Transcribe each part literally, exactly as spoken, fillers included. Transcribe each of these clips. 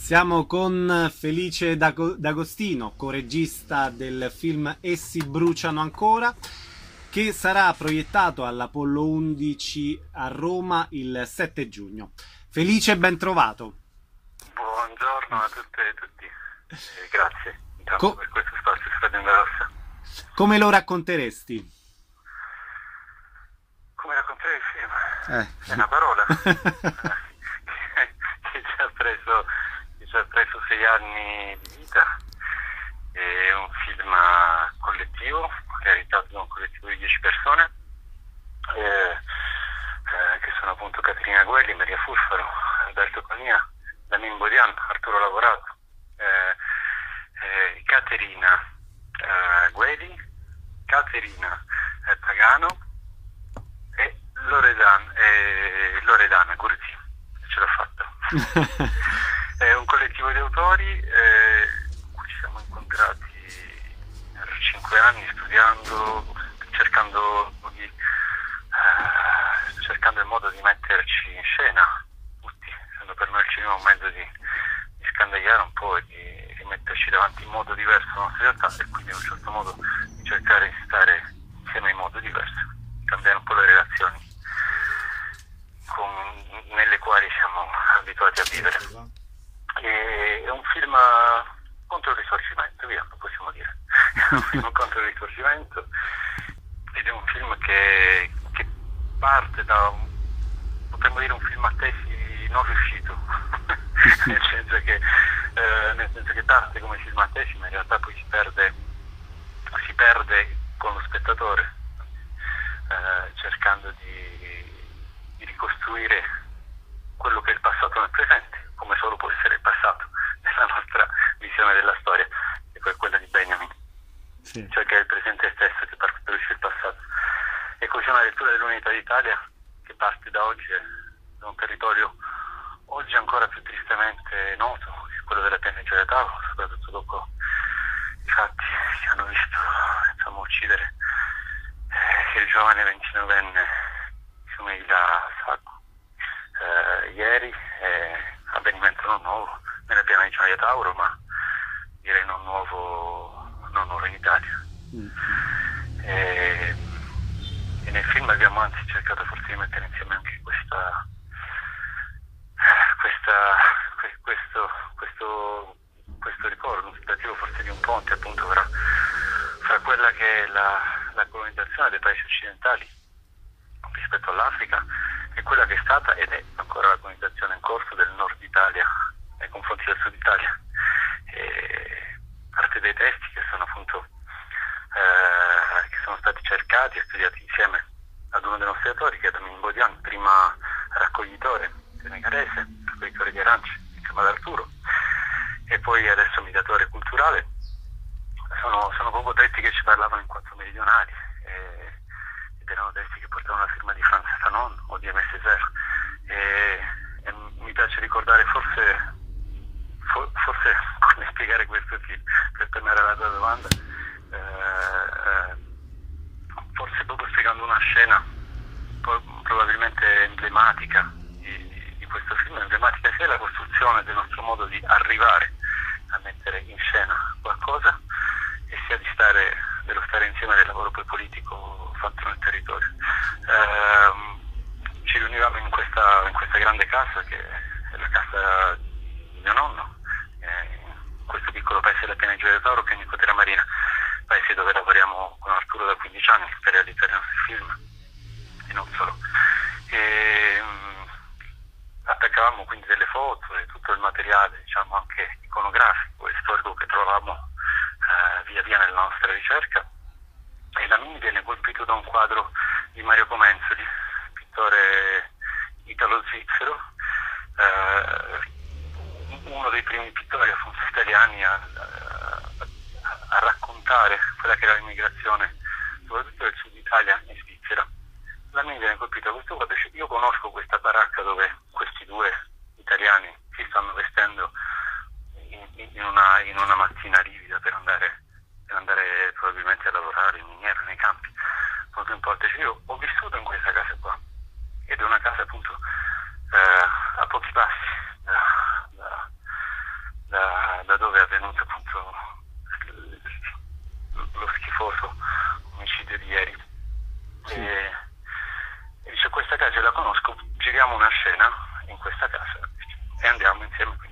Siamo con Felice D'Ago- D'Agostino, coregista del film Essi bruciano ancora, che sarà proiettato all'Apollo undici a Roma il sette giugno. Felice, ben trovato. Buongiorno a tutte e tutti, e grazie intanto Co- per questo spazio su Radio Onda Rossa. come lo racconteresti? Come raccontare il film? Eh. È una parola che, che ci ha preso, che ci ha preso sei anni di vita. È un film collettivo, realizzato da un collettivo di dieci persone, eh, eh, che sono appunto Caterina Guelli, Maria Furfaro, Alberto Conia, Damin Bodian, Arturo Lavorato, eh, eh, Caterina eh, Guedi, Caterina eh, Pagano e Loredan, eh, Loredana Gurzi. Ce l'ho fatta. È un collettivo di autori eh, con cui ci siamo incontrati per cinque anni studiando, cercando di, eh, cercando il modo di metterci in scena tutti, essendo per noi il cinema un mezzo di, di scandagliare un po' e di rimetterci davanti in modo diverso la nostra realtà, e quindi in un certo modo di cercare di stare insieme in modo diverso, cambiare un po' le relazioni con, nelle quali siamo abituati a vivere. E, è un film contro il risorgimento, via, lo possiamo dire. È un film contro il risorgimento ed è un film che, che parte da un, potremmo dire, un film a tesi non riuscito, nel senso che eh, nel senso che parte come film a tesi, ma in realtà poi si perde si perde con lo spettatore, eh, cercando di, di ricostruire quello che è il passato nel presente, come solo può essere il passato nella nostra visione della storia, e poi quella di Benjamin, Sì. cioè che è il presente stesso che partorisce il passato. E così una lettura dell'unità d'Italia che parte da oggi, da un territorio oggi ancora più tristemente noto, che è quello della pianura di Tavo, soprattutto dopo i fatti che hanno visto, insomma, uccidere eh, il giovane ventinovenne Sumila Sacco. Eh, ieri eh, avvenimento non nuovo nella piana di Gioia Tauro, ma direi non nuovo, non nuovo in Italia. Mm. E, e nel film abbiamo anzi cercato forse di mettere insieme anche questa, questa que- questo, questo, questo ricordo, un tentativo forse di un ponte appunto fra, fra quella che è la, la colonizzazione dei paesi occidentali rispetto all'Africa e quella che è stata ed è ancora la colonizzazione in corso del nord Italia nei confronti del sud Italia. E parte dei testi che sono appunto eh, che sono stati cercati e studiati insieme ad uno dei nostri autori, che è Damin Bodian, prima raccoglitore senegalese, raccoglitore di arance insieme ad Arturo, e poi adesso mediatore culturale. Sono, sono proprio testi che ci parlavano in quanto meridionali, e, ed erano testi che portavano la firma di Franz Fanon o di M S zero. E, e mi piace ricordare forse, for, forse come spiegare questo film, per tornare alla tua domanda, eh, eh, forse proprio spiegando una scena po- probabilmente emblematica di, di questo film, emblematica sia la costruzione del nostro modo di arrivare a mettere in scena qualcosa, e sia di stare, dello stare insieme, del lavoro poi politico fatto nel territorio. Eh, ci riunivamo in questa, in questa grande casa che è la casa di mio nonno, eh, in questo piccolo paese della piana di Gioia Tauro, che è Nicotera Marina, paese dove lavoriamo con Arturo da quindici anni per realizzare i nostri film e non solo. E, mh, attaccavamo quindi delle foto e tutto il materiale, diciamo anche iconografico e storico, che trovavamo eh, via via nella nostra ricerca. E da me viene colpito da un quadro di Mario Comenzoli, pittore italo-svizzero, eh, uno dei primi pittori appunto italiani a, a, a raccontare quella che era l'immigrazione, soprattutto del sud Italia, in Svizzera. Da me viene colpito da questo quadro. Io conosco questa baracca dove questi due italiani si stanno vestendo in, in, una, in una mattina livida per andare, per andare probabilmente a lavorare in miniera, nei campi, poco importa. Io ho vissuto in questa casa qua, ed è una casa appunto eh, a pochi passi da, da,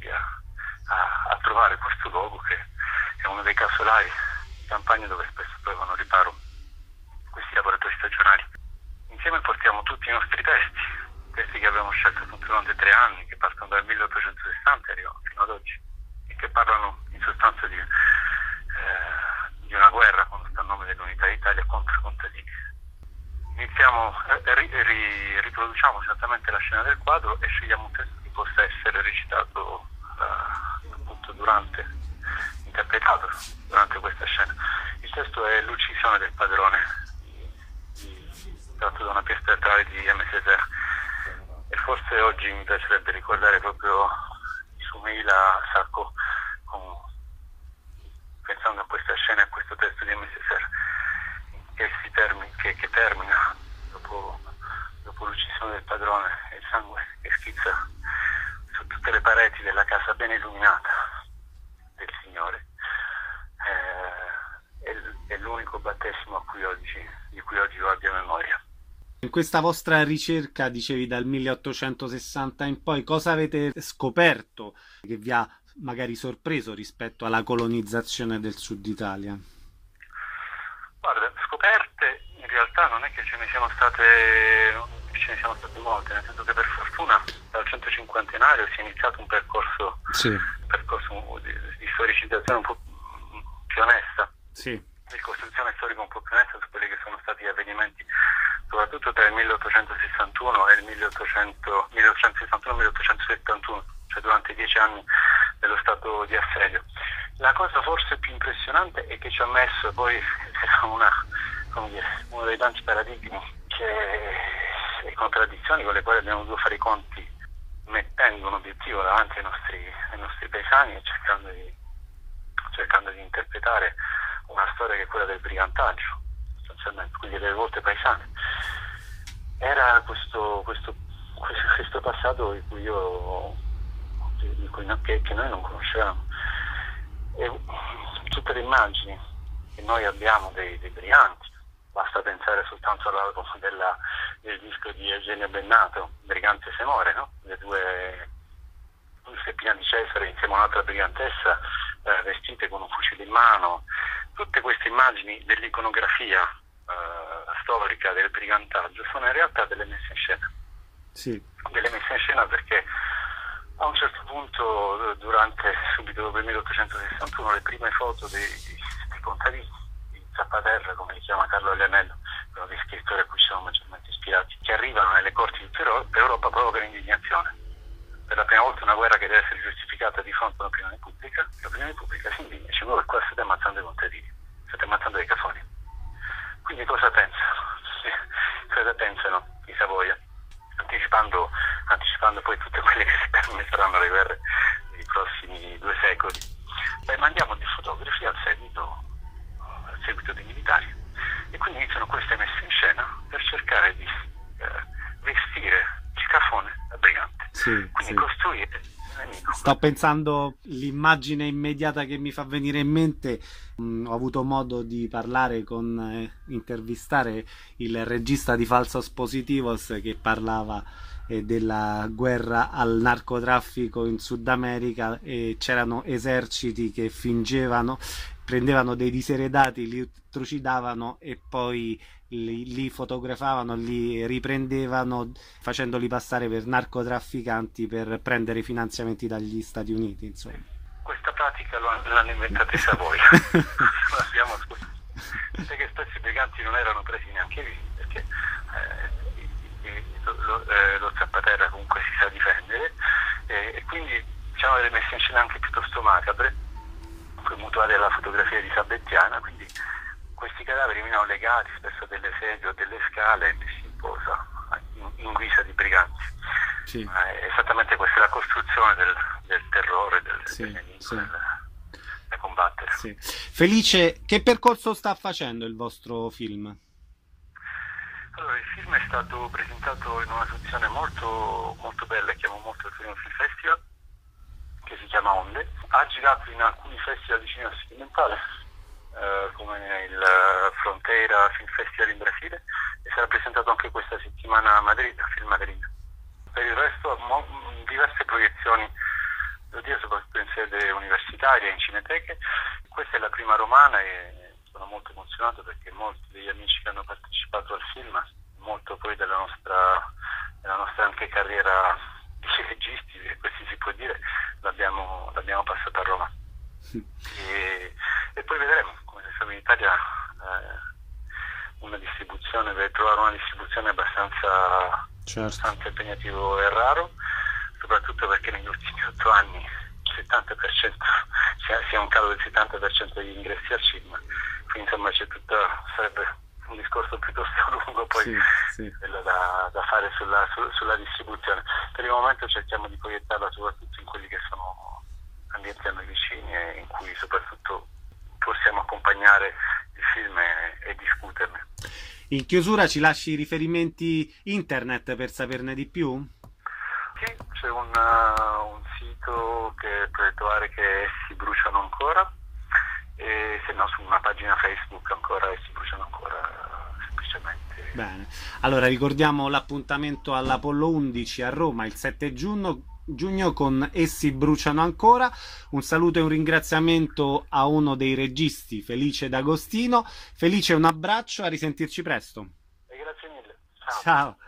riusciti a, a, a trovare questo luogo che è uno dei casolari di campagna dove spesso trovano riparo questi lavoratori stagionali. Insieme portiamo tutti i nostri testi, testi che abbiamo scelto appunto durante tre anni, che partono dal milleottocentosessanta e arrivano fino ad oggi, e che parlano in sostanza di, eh, di una guerra con il nome dell'Unità d'Italia contro i contadini. Iniziamo, eh, ri, ri, riproduciamo esattamente la scena del quadro e scegliamo un testo che possa essere recitato eh, appunto durante, interpretato durante questa scena. Il testo è L'uccisione del padrone, tratto da una pièce teatrale di Aimé Césaire, e forse oggi mi piacerebbe ricordare proprio Soumeila Sacco pensando a questa scena e a questo testo di Aimé Césaire che, si termina, che, che termina dopo, dopo l'uccisione del padrone e il sangue che schizza su tutte le pareti della casa ben illuminata del Signore. Eh, è, è l'unico battesimo a cui oggi, di cui oggi io abbia memoria. In questa vostra ricerca, dicevi dal milleottocentosessanta in poi, cosa avete scoperto che vi ha magari sorpreso rispetto alla colonizzazione del Sud Italia? Guarda, scoperte in realtà non è che ce ne siano state, ce ne siano state molte, nel senso che per fortuna dal centocinquantenario si è iniziato un percorso, sì. un percorso di, di storicizzazione un po' più onesta, sì. di costruzione storica un po' più onesta su quelli che sono stati gli avvenimenti soprattutto tra il milleottocentosessantuno e il milleottocento, milleottocentosessantuno milleottocentosettantuno, cioè durante i dieci anni dello stato di assedio. La cosa forse più impressionante è che ci ha messo poi una, come dire, uno dei tanti paradigmi che, e contraddizioni con le quali abbiamo dovuto fare i conti, mettendo un obiettivo davanti ai nostri, ai nostri paesani e cercando di, cercando di interpretare una storia che è quella del brigantaggio, sostanzialmente, quindi delle rivolte paesane. Era questo, questo, questo passato di cui io di cui, che, che noi non conoscevamo. E tutte le immagini che noi abbiamo dei, dei briganti, basta pensare soltanto all'album della, del disco di Eugenio Bennato, Brigante se muore, no? Le due Steppina di Cesare insieme a un'altra brigantessa eh, vestite con un fucile in mano. Tutte queste immagini dell'iconografia eh, storica del brigantaggio sono in realtà delle messe in scena. Sì. Delle messe in scena perché a un certo punto, durante, subito dopo il milleottocentosessantuno, le prime foto dei, dei contadini, di Zappaterra, come li chiama Carlo Alianello, uno dei scrittori a cui ci siamo maggiormente ispirati, che arrivano nelle corti di tutta Europa provocano indignazione. Per la prima volta una guerra che deve essere giustificata di fronte all'opinione pubblica, l'opinione pubblica si indigna e dice: voi qua state ammazzando i contadini, state ammazzando dei cafoni. Quindi cosa pensano? Cosa pensano i Savoia? Anticipando, anticipando poi tutte quelle che si permetteranno le guerre dei prossimi due secoli. Beh, mandiamo dei fotografi al seguito, al seguito dei militari, e quindi iniziano queste messe in scena per cercare di eh, vestire il cafone da brigante, sì, quindi sì. costruire il nemico. Sto pensando, l'immagine immediata che mi fa venire in mente, mh, ho avuto modo di parlare con, eh, intervistare il regista di Falsos Positivos che parlava eh, della guerra al narcotraffico in Sud America, e c'erano eserciti che fingevano, prendevano dei diseredati, li trucidavano e poi li, li fotografavano, li riprendevano facendoli passare per narcotrafficanti per prendere finanziamenti dagli Stati Uniti, insomma. Questa pratica l'hanno inventata i Savoia. Abbiamo scusato. Perché spesso i briganti non erano presi neanche vivi, perché eh, lo, eh, lo Zappaterra comunque si sa difendere, eh, e quindi diciamo delle messe in scena anche piuttosto macabre, poi mutuate alla fotografia di Sabettiana, quindi questi cadaveri venivano legati spesso a delle sedie o delle scale e messi in posa in, in guisa di briganti. Sì. Eh, esattamente questa è la costruzione del, del terrore, del, sì, del nemico sì. da, da combattere. Sì. Felice, che percorso sta facendo il vostro film? Allora, il film è stato presentato in una sezione molto, molto bella, chiamo molto il Film Festival, che si chiama Onde. Ha girato in alcuni festival di cinema sperimentale, eh, come il Fronteira Film Festival in Brasile, e sarà presentato anche questa settimana a Madrid, a Film Madrid. Per il resto, mo- diverse proiezioni devo dire soprattutto in sede universitaria, in cineteche. Questa è la prima romana e sono molto emozionato perché molti degli amici che hanno partecipato al film, molto poi della nostra, della nostra anche carriera di registi, se così si può dire, l'abbiamo, l'abbiamo passata a Roma. E, e poi vedremo, come se siamo in Italia, eh, una distribuzione, per trovare una distribuzione abbastanza, certo. abbastanza impegnativo e raro, soprattutto perché negli ultimi otto anni il settanta per cento sia un calo del settanta per cento degli ingressi al cinema, quindi insomma c'è tutta, sarebbe un discorso piuttosto lungo poi sì, sì. quello da, da fare sulla, su, sulla distribuzione. Per il momento cerchiamo di proiettarla soprattutto in quelli che sono ambienti a noi vicini e in cui soprattutto possiamo accompagnare il film e, e discuterne. In chiusura ci lasci i riferimenti internet per saperne di più? Sì, c'è un, uh, un sito che è proiettare che Essi bruciano ancora, e se no su una pagina Facebook ancora Essi bruciano ancora, semplicemente. Bene, allora ricordiamo l'appuntamento all'Apollo undici a Roma il sette giugno, giugno con Essi bruciano ancora. Un saluto e un ringraziamento a uno dei registi, Felice D'Agostino. Felice, un abbraccio, a risentirci presto. E grazie mille. Ciao. Ciao.